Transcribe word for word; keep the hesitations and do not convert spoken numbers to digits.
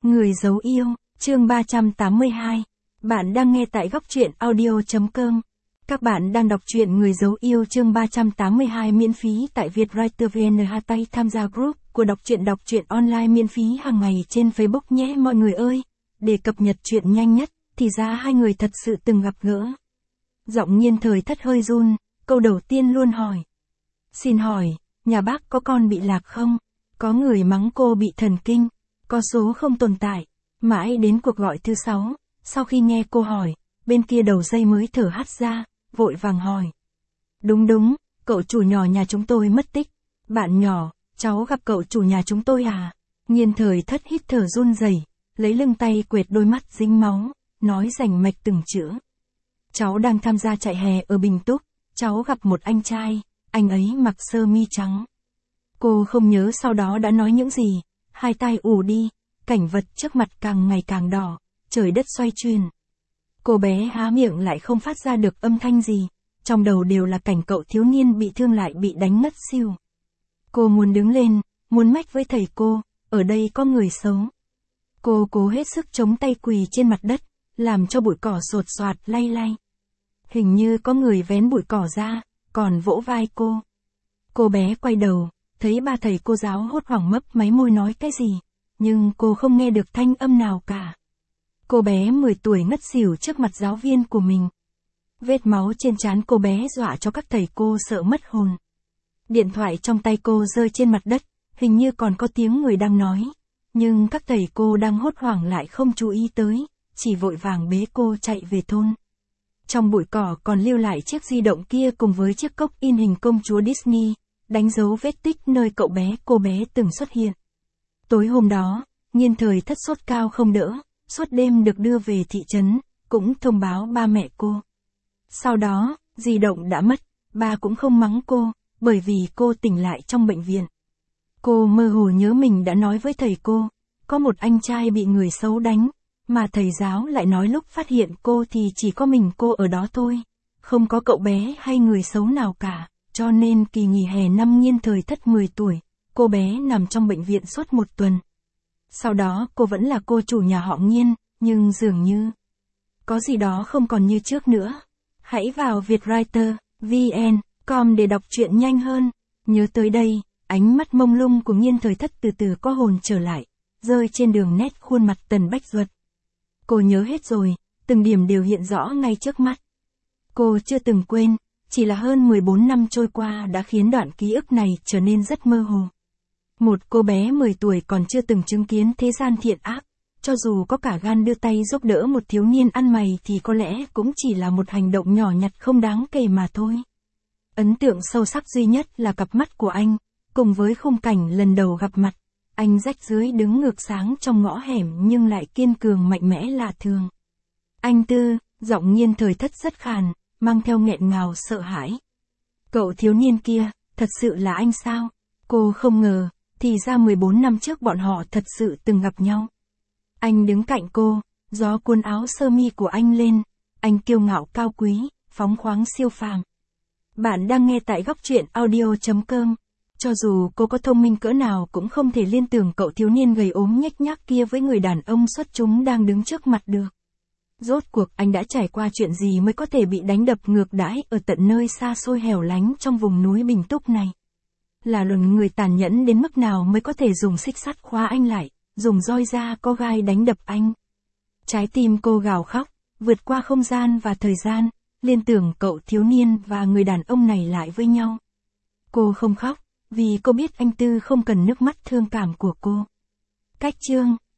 Người giấu yêu, chương ba trăm tám mươi hai. Bạn đang nghe tại góc truyện audio chấm com. Các bạn đang đọc truyện Người giấu yêu chương ba trăm tám mươi hai miễn phí tại Vietwriter vê en. Tay tham gia group của đọc truyện đọc truyện online miễn phí hàng ngày trên Facebook nhé mọi người ơi. Để cập nhật truyện nhanh nhất, thì ra hai người thật sự từng gặp gỡ. Giọng Nhiên Thời Thất hơi run, câu đầu tiên luôn hỏi. Xin hỏi, nhà bác có con bị lạc không? Có người mắng cô bị thần kinh, có số không tồn tại. Mãi đến cuộc gọi thứ sáu, sau khi nghe cô hỏi, bên kia đầu dây mới thở hắt ra, vội vàng hỏi. Đúng đúng, cậu chủ nhỏ nhà chúng tôi mất tích. Bạn nhỏ, cháu gặp cậu chủ nhà chúng tôi à? Nhiên Thời Thất hít thở run rẩy, lấy lưng tay quệt đôi mắt dính máu, nói rành mạch từng chữ. Cháu đang tham gia chạy hè ở Bình Túc, cháu gặp một anh trai, anh ấy mặc sơ mi trắng. Cô không nhớ sau đó đã nói những gì, hai tay ù đi, cảnh vật trước mặt càng ngày càng đỏ, trời đất xoay chuyển. Cô bé há miệng lại không phát ra được âm thanh gì, trong đầu đều là cảnh cậu thiếu niên bị thương lại bị đánh ngất xỉu. Cô muốn đứng lên, muốn mách với thầy cô, ở đây có người xấu. Cô cố hết sức chống tay quỳ trên mặt đất, làm cho bụi cỏ sột soạt lay lay. Hình như có người vén bụi cỏ ra, còn vỗ vai cô. Cô bé quay đầu, thấy ba thầy cô giáo hốt hoảng mấp máy môi nói cái gì, nhưng cô không nghe được thanh âm nào cả. Cô bé mười tuổi ngất xỉu trước mặt giáo viên của mình. Vết máu trên trán cô bé dọa cho các thầy cô sợ mất hồn. Điện thoại trong tay cô rơi trên mặt đất, hình như còn có tiếng người đang nói, nhưng các thầy cô đang hốt hoảng lại không chú ý tới, chỉ vội vàng bế cô chạy về thôn. Trong bụi cỏ còn lưu lại chiếc di động kia cùng với chiếc cốc in hình công chúa Disney, đánh dấu vết tích nơi cậu bé cô bé từng xuất hiện. Tối hôm đó, Nhiên Thời Thất sốt cao không đỡ, suốt đêm được đưa về thị trấn, cũng thông báo ba mẹ cô. Sau đó, di động đã mất, ba cũng không mắng cô, bởi vì cô tỉnh lại trong bệnh viện. Cô mơ hồ nhớ mình đã nói với thầy cô, có một anh trai bị người xấu đánh, mà thầy giáo lại nói lúc phát hiện cô thì chỉ có mình cô ở đó thôi, không có cậu bé hay người xấu nào cả, cho nên kỳ nghỉ hè năm Nhiên Thời Thất mười tuổi, cô bé nằm trong bệnh viện suốt một tuần. Sau đó cô vẫn là cô chủ nhà họ Nhiên, nhưng dường như có gì đó không còn như trước nữa. Hãy vào Vietwriter vê en chấm com để đọc truyện nhanh hơn. Nhớ tới đây, ánh mắt mông lung của Nhiên Thời Thất từ từ có hồn trở lại, rơi trên đường nét khuôn mặt Tần Bách Duật. Cô nhớ hết rồi, từng điểm đều hiện rõ ngay trước mắt. Cô chưa từng quên, chỉ là hơn mười bốn năm trôi qua đã khiến đoạn ký ức này trở nên rất mơ hồ. Một cô bé mười tuổi còn chưa từng chứng kiến thế gian thiện ác, cho dù có cả gan đưa tay giúp đỡ một thiếu niên ăn mày thì có lẽ cũng chỉ là một hành động nhỏ nhặt không đáng kể mà thôi. Ấn tượng sâu sắc duy nhất là cặp mắt của anh, cùng với khung cảnh lần đầu gặp mặt, anh rách rưới đứng ngược sáng trong ngõ hẻm nhưng lại kiên cường mạnh mẽ lạ thường. Anh Tư, giọng Nhiên Thời Thất rất khàn, mang theo nghẹn ngào sợ hãi. Cậu thiếu niên kia, thật sự là anh sao? Cô không ngờ, thì ra mười bốn năm trước bọn họ thật sự từng gặp nhau. Anh đứng cạnh cô, gió cuốn áo sơ mi của anh lên, anh kiêu ngạo cao quý, phóng khoáng siêu phàm. Bạn đang nghe tại góc truyện audio chấm com. Cho dù cô có thông minh cỡ nào cũng không thể liên tưởng cậu thiếu niên gầy ốm nhếch nhác kia với người đàn ông xuất chúng đang đứng trước mặt được. Rốt cuộc anh đã trải qua chuyện gì mới có thể bị đánh đập ngược đãi ở tận nơi xa xôi hẻo lánh trong vùng núi Bình Túc này? Là luận người tàn nhẫn đến mức nào mới có thể dùng xích sắt khóa anh lại, dùng roi da có gai đánh đập anh? Trái tim cô gào khóc, vượt qua không gian và thời gian, liên tưởng cậu thiếu niên và người đàn ông này lại với nhau. Cô không khóc, vì cô biết anh Tư không cần nước mắt thương cảm của cô. Cách chương